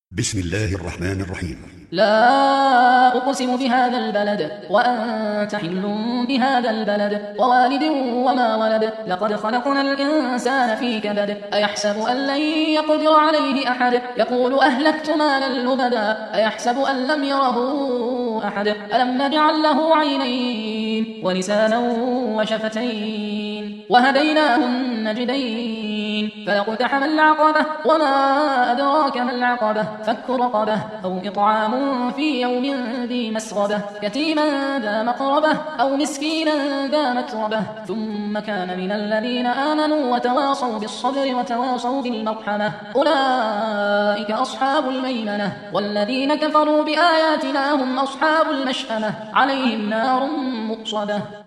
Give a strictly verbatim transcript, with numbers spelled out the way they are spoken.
بسم الله الرحمن الرحيم. لا أقسم بهذا البلد وأنت حل بهذا البلد ووالد وما ولد لقد خلقنا الإنسان في كبد أيحسب أن لن يقدر عليه أحد يقول أهلكت مالا لبدا أيحسب أن لم يره أحد ألم نجعل له عينين ولسانا وشفتين وهديناه النجدين فاقتحم العقبة وما أدراك ما العقبة فك رقبة أو إطعام في يوم ذي مسغبة يتيما ذا مقربة أو مسكينا ذا متربة ثم كان من الذين آمنوا وتواصوا بالصبر وتواصوا بالمرحمة أولئك أصحاب الميمنة والذين كفروا بآياتنا هم أصحاب المشأمة عليهم نار مؤصدة.